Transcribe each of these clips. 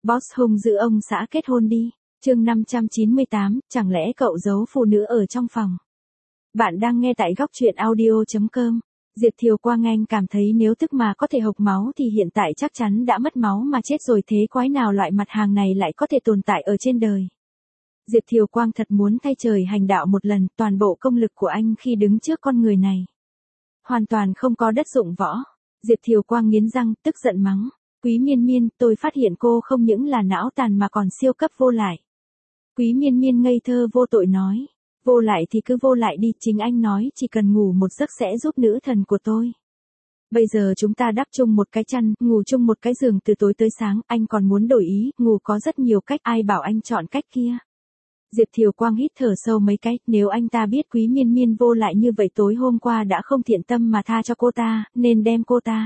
Boss hung dữ ông xã kết hôn đi. Chương 598, chẳng lẽ cậu giấu phụ nữ ở trong phòng? Bạn đang nghe tại góc truyện audio.com. Diệp Thiều Quang Anh cảm thấy nếu tức mà có thể hộc máu thì hiện tại chắc chắn đã mất máu mà chết rồi, thế quái nào loại mặt hàng này lại có thể tồn tại ở trên đời. Diệp Thiều Quang thật muốn thay trời hành đạo một lần, toàn bộ công lực của anh khi đứng trước con người này hoàn toàn không có đất dụng võ. Diệp Thiều Quang nghiến răng, tức giận mắng. Quý Miên Miên, tôi phát hiện cô không những là não tàn mà còn siêu cấp vô lại. Quý Miên Miên ngây thơ vô tội nói. Vô lại thì cứ vô lại đi, chính anh nói chỉ cần ngủ một giấc sẽ giúp nữ thần của tôi. Bây giờ chúng ta đắp chung một cái chăn, ngủ chung một cái giường từ tối tới sáng, anh còn muốn đổi ý, ngủ có rất nhiều cách, ai bảo anh chọn cách kia. Diệp Thiều Quang hít thở sâu mấy cái, nếu anh ta biết Quý Miên Miên vô lại như vậy tối hôm qua đã không thiện tâm mà tha cho cô ta, nên đem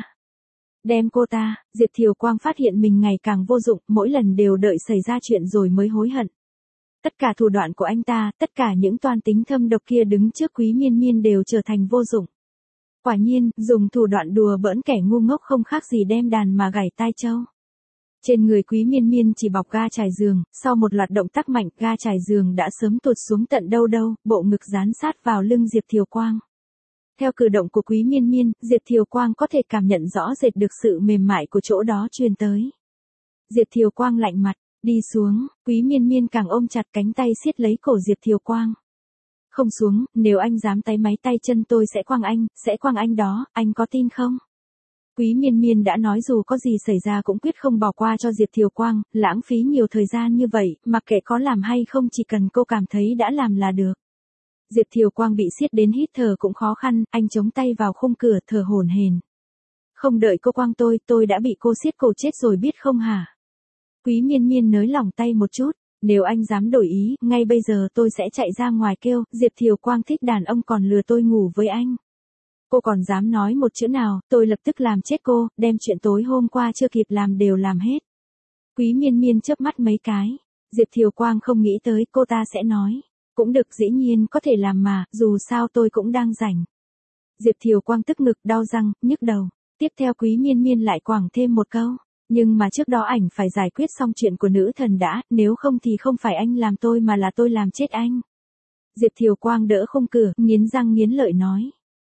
cô ta, Diệp Thiều Quang phát hiện mình ngày càng vô dụng, mỗi lần đều đợi xảy ra chuyện rồi mới hối hận. Tất cả thủ đoạn của anh ta, tất cả những toan tính thâm độc kia đứng trước Quý Miên Miên đều trở thành vô dụng. Quả nhiên, dùng thủ đoạn đùa bỡn kẻ ngu ngốc không khác gì đem đàn mà gảy tai trâu. Trên người Quý Miên Miên chỉ bọc ga trải giường, sau một loạt động tác mạnh, ga trải giường đã sớm tụt xuống tận đâu, bộ ngực dán sát vào lưng Diệp Thiều Quang. Theo cử động của Quý Miên Miên, Diệp Thiều Quang có thể cảm nhận rõ rệt được sự mềm mại của chỗ đó truyền tới. Diệp Thiều Quang lạnh mặt, đi xuống, Quý Miên Miên càng ôm chặt cánh tay siết lấy cổ Diệp Thiều Quang. Không xuống, nếu anh dám táy máy tay chân tôi sẽ quăng anh đó, anh có tin không? Quý Miên Miên đã nói dù có gì xảy ra cũng quyết không bỏ qua cho Diệp Thiều Quang, lãng phí nhiều thời gian như vậy, mặc kệ có làm hay không chỉ cần cô cảm thấy đã làm là được. Diệp Thiều Quang bị siết đến hít thở cũng khó khăn, anh chống tay vào khung cửa thở hổn hển. Không đợi cô quăng tôi đã bị cô siết cổ chết rồi biết không hả? Quý Miên Miên nới lỏng tay một chút, nếu anh dám đổi ý, ngay bây giờ tôi sẽ chạy ra ngoài kêu, Diệp Thiều Quang thích đàn ông còn lừa tôi ngủ với anh. Cô còn dám nói một chữ nào, tôi lập tức làm chết cô, đem chuyện tối hôm qua chưa kịp làm đều làm hết. Quý Miên Miên chớp mắt mấy cái, Diệp Thiều Quang không nghĩ tới cô ta sẽ nói. Cũng được, dĩ nhiên có thể làm mà, dù sao tôi cũng đang rảnh. Diệp Thiều Quang tức ngực, đau răng, nhức đầu. Tiếp theo Quý Miên Miên lại quẳng thêm một câu. Nhưng mà trước đó ảnh phải giải quyết xong chuyện của nữ thần đã, nếu không thì không phải anh làm tôi mà là tôi làm chết anh. Diệp Thiều Quang đỡ khung cửa, nghiến răng nghiến lợi nói.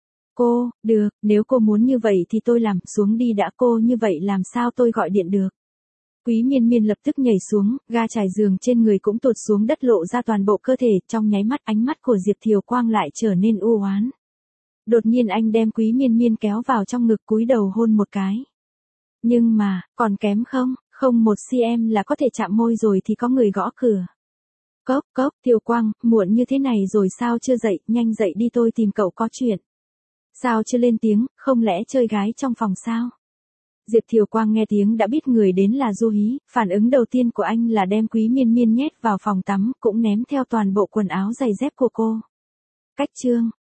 Cô, được, nếu cô muốn như vậy thì tôi làm, xuống đi đã, cô như vậy làm sao tôi gọi điện được. Quý Miên Miên lập tức nhảy xuống, ga trải giường trên người cũng tụt xuống đất lộ ra toàn bộ cơ thể, trong nháy mắt ánh mắt của Diệp Thiều Quang lại trở nên u oán. Đột nhiên anh đem Quý Miên Miên kéo vào trong ngực cúi đầu hôn một cái. Nhưng mà, còn kém không 1 cm là có thể chạm môi rồi thì có người gõ cửa. Cốc, Thiều Quang, muộn như thế này rồi sao chưa dậy, nhanh dậy đi tôi tìm cậu có chuyện. Sao chưa lên tiếng, không lẽ chơi gái trong phòng sao? Diệp Thiều Quang nghe tiếng đã biết người đến là Du Hí, phản ứng đầu tiên của anh là đem Quý Miên Miên nhét vào phòng tắm, cũng ném theo toàn bộ quần áo giày dép của cô. Cách chương